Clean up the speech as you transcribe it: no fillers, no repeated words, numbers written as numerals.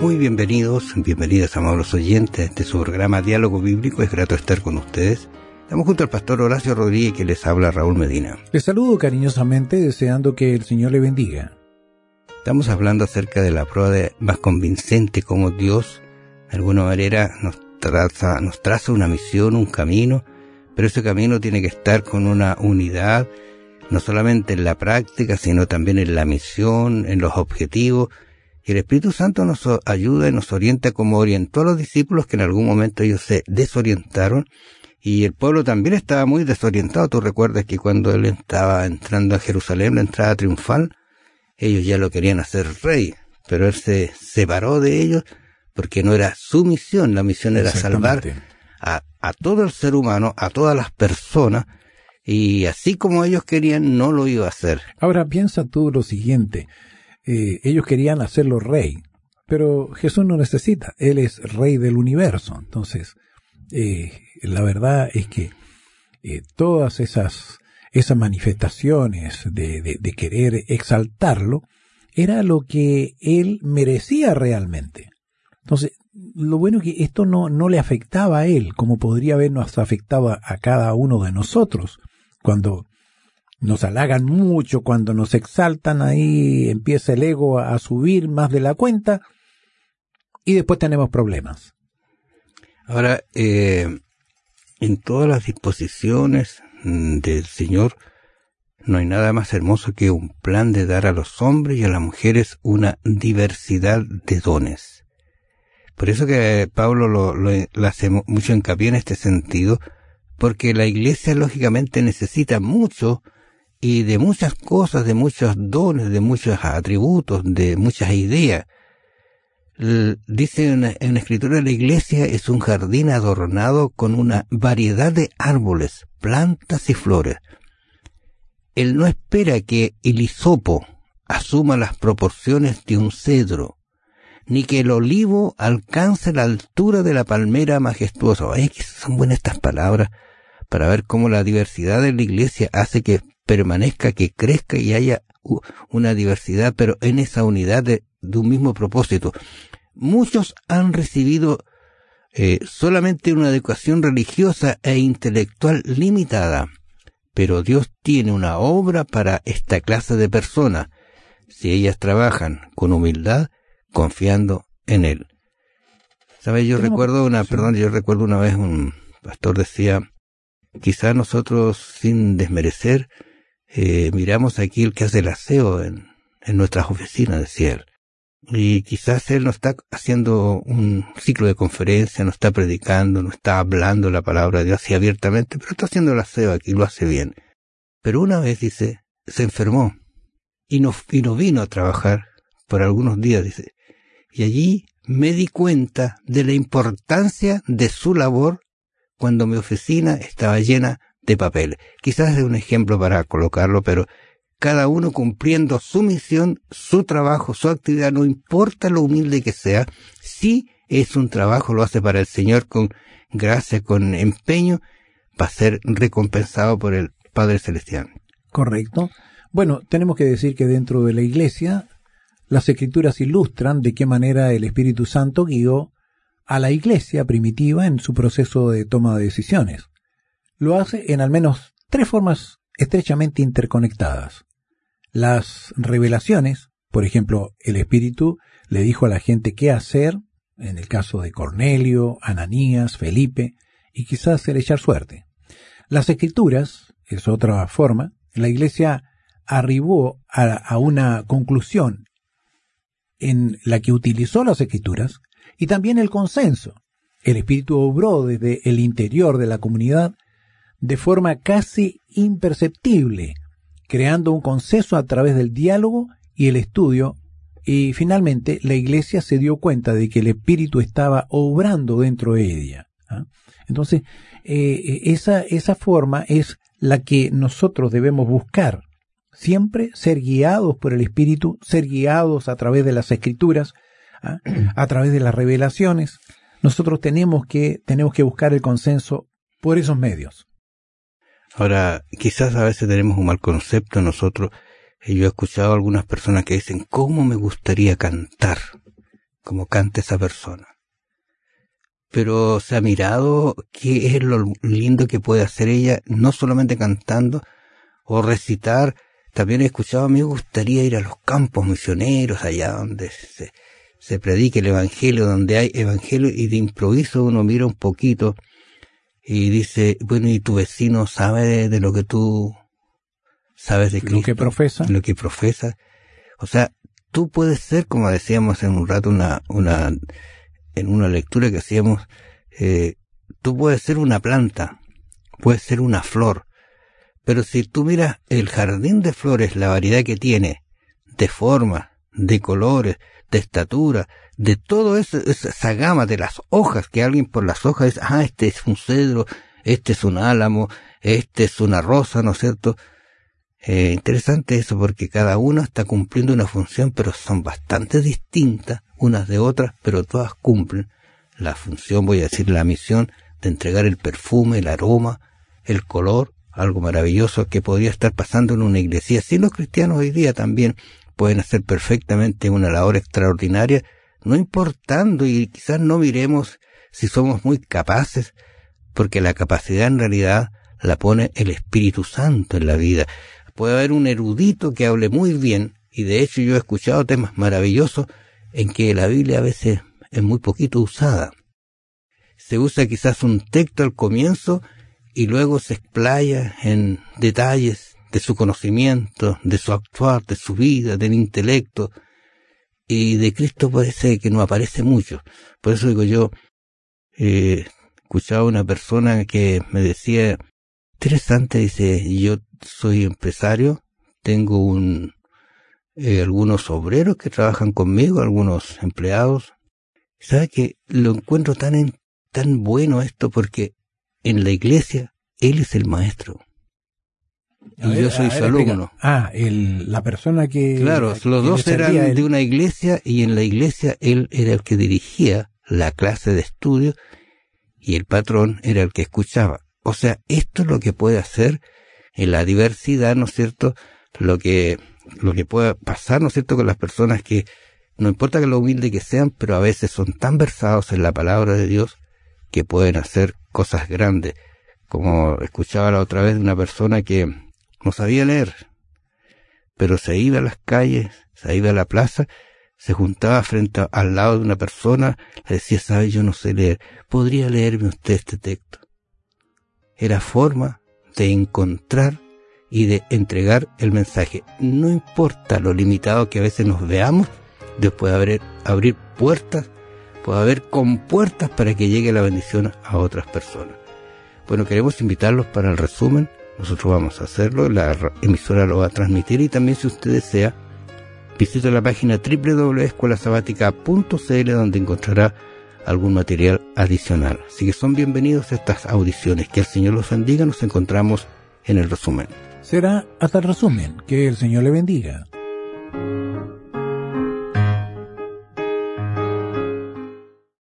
Muy bienvenidas amables oyentes. Este es su programa Diálogo Bíblico. Es grato estar con ustedes. Estamos junto al pastor Horacio Rodríguez, que les habla Raúl Medina. Les saludo cariñosamente, deseando que el Señor le bendiga. Estamos hablando acerca de la prueba más convincente, cómo Dios de alguna manera nos traza una misión, un camino, pero ese camino tiene que estar con una unidad, no solamente en la práctica, sino también en la misión, en los objetivos. Y el Espíritu Santo nos ayuda y nos orienta como orientó a los discípulos, que en algún momento ellos se desorientaron, y el pueblo también estaba muy desorientado. Tú recuerdas que cuando él estaba entrando a Jerusalén, la entrada triunfal, ellos ya lo querían hacer rey, pero él se separó de ellos porque no era su misión. La misión era salvar a todo el ser humano, a todas las personas, y así como ellos querían, no lo iba a hacer. Ahora piensa tú lo siguiente. Ellos querían hacerlo rey, pero Jesús no necesita, Él es rey del universo. Entonces, la verdad es que todas esas manifestaciones de querer exaltarlo, era lo que Él merecía realmente. Entonces, lo bueno es que esto no le afectaba a Él, como podría habernos afectado a cada uno de nosotros, cuando nos halagan mucho, cuando nos exaltan, ahí empieza el ego a subir más de la cuenta y después tenemos problemas. Ahora, en todas las disposiciones del Señor no hay nada más hermoso que un plan de dar a los hombres y a las mujeres una diversidad de dones. Por eso que Pablo lo hace mucho hincapié en este sentido, porque la iglesia lógicamente necesita mucho y de muchas cosas, de muchos dones, de muchos atributos, de muchas ideas. Dice en la Escritura, la iglesia es un jardín adornado con una variedad de árboles, plantas y flores. Él no espera que el hisopo asuma las proporciones de un cedro, ni que el olivo alcance la altura de la palmera majestuosa. Ay, que son buenas estas palabras para ver cómo la diversidad de la iglesia hace que permanezca, que crezca y haya una diversidad, pero en esa unidad de un mismo propósito. Muchos han recibido solamente una educación religiosa e intelectual limitada, pero Dios tiene una obra para esta clase de personas, si ellas trabajan con humildad, confiando en Él. ¿Sabes? Yo recuerdo una vez un pastor decía, quizás nosotros, sin desmerecer, miramos aquí el que hace el aseo en nuestras oficinas, decía él. Y quizás él no está haciendo un ciclo de conferencia, no está predicando, no está hablando la palabra de Dios así abiertamente, pero está haciendo el aseo aquí, lo hace bien. Pero una vez, dice, se enfermó y no vino a trabajar por algunos días, dice. Y allí me di cuenta de la importancia de su labor cuando mi oficina estaba llena de papel. Quizás es un ejemplo para colocarlo, pero cada uno cumpliendo su misión, su trabajo, su actividad, no importa lo humilde que sea, si es un trabajo, lo hace para el Señor con gracia, con empeño, va a ser recompensado por el Padre Celestial. Correcto. Bueno, tenemos que decir que dentro de la iglesia, las Escrituras ilustran de qué manera el Espíritu Santo guió a la iglesia primitiva en su proceso de toma de decisiones. Lo hace en al menos 3 formas estrechamente interconectadas. Las revelaciones, por ejemplo, el Espíritu le dijo a la gente qué hacer, en el caso de Cornelio, Ananías, Felipe, y quizás el echar suerte. Las Escrituras, es otra forma, la iglesia arribó a una conclusión en la que utilizó las Escrituras y también el consenso. El Espíritu obró desde el interior de la comunidad de forma casi imperceptible, creando un consenso a través del diálogo y el estudio, y finalmente la iglesia se dio cuenta de que el Espíritu estaba obrando dentro de ella. Entonces, esa forma es la que nosotros debemos buscar. Siempre ser guiados por el Espíritu, ser guiados a través de las Escrituras, a través de las revelaciones. Nosotros tenemos que buscar el consenso por esos medios. Ahora, quizás a veces tenemos un mal concepto nosotros. Yo he escuchado a algunas personas que dicen, ¿cómo me gustaría cantar? como canta esa persona. Pero se ha mirado qué es lo lindo que puede hacer ella, no solamente cantando o recitar. También he escuchado, a mí me gustaría ir a los campos misioneros, allá donde se predique el evangelio, donde hay evangelio, y de improviso uno mira un poquito y dice, bueno, ¿y tu vecino sabe de lo que tú sabes de Cristo? Lo que profesa. Lo que profesa. O sea, tú puedes ser, como decíamos en un rato, en una lectura que hacíamos, tú puedes ser una planta, puedes ser una flor, pero si tú miras el jardín de flores, la variedad que tiene, de formas, de colores, de estatura, de todo eso, esa gama de las hojas, que alguien por las hojas dice, este es un cedro, este es un álamo, este es una rosa, ¿no es cierto? Interesante eso, porque cada una está cumpliendo una función, pero son bastante distintas unas de otras, pero todas cumplen la función, voy a decir, la misión de entregar el perfume, el aroma, el color, algo maravilloso que podría estar pasando en una iglesia. Si los cristianos hoy día también pueden hacer perfectamente una labor extraordinaria, no importando, y quizás no miremos si somos muy capaces, porque la capacidad en realidad la pone el Espíritu Santo en la vida. Puede haber un erudito que hable muy bien, y de hecho yo he escuchado temas maravillosos en que la Biblia a veces es muy poquito usada. Se usa quizás un texto al comienzo y luego se explaya en detalles de su conocimiento, de su actuar, de su vida, del intelecto, y de Cristo parece que no aparece mucho. Por eso digo yo, escuchaba una persona que me decía, interesante, dice, yo soy empresario, tengo algunos obreros que trabajan conmigo, algunos empleados. ¿Sabe que lo encuentro tan bueno esto? Porque en la iglesia él es el maestro y yo soy su alumno. La persona que... Claro, los dos eran de una iglesia, y en la iglesia él era el que dirigía la clase de estudio y el patrón era el que escuchaba. O sea, esto es lo que puede hacer en la diversidad, ¿no es cierto? Lo que puede pasar, ¿no es cierto?, con las personas que, no importa que lo humilde que sean, pero a veces son tan versados en la palabra de Dios que pueden hacer cosas grandes. Como escuchaba la otra vez de una persona que no sabía leer, pero se iba a las calles, se iba a la plaza, se juntaba al lado de una persona, le decía, ¿sabe? Yo no sé leer, ¿podría leerme usted este texto? Era forma de encontrar y de entregar el mensaje. No importa lo limitado que a veces nos veamos, Dios puede abrir puertas, puede haber compuertas para que llegue la bendición a otras personas. Bueno, queremos invitarlos para el resumen. Nosotros vamos a hacerlo, la emisora lo va a transmitir, y también, si usted desea, visite la página www.escuelasabatica.cl, donde encontrará algún material adicional. Así que son bienvenidos a estas audiciones. Que el Señor los bendiga. Nos encontramos en el resumen. Será hasta el resumen. Que el Señor le bendiga.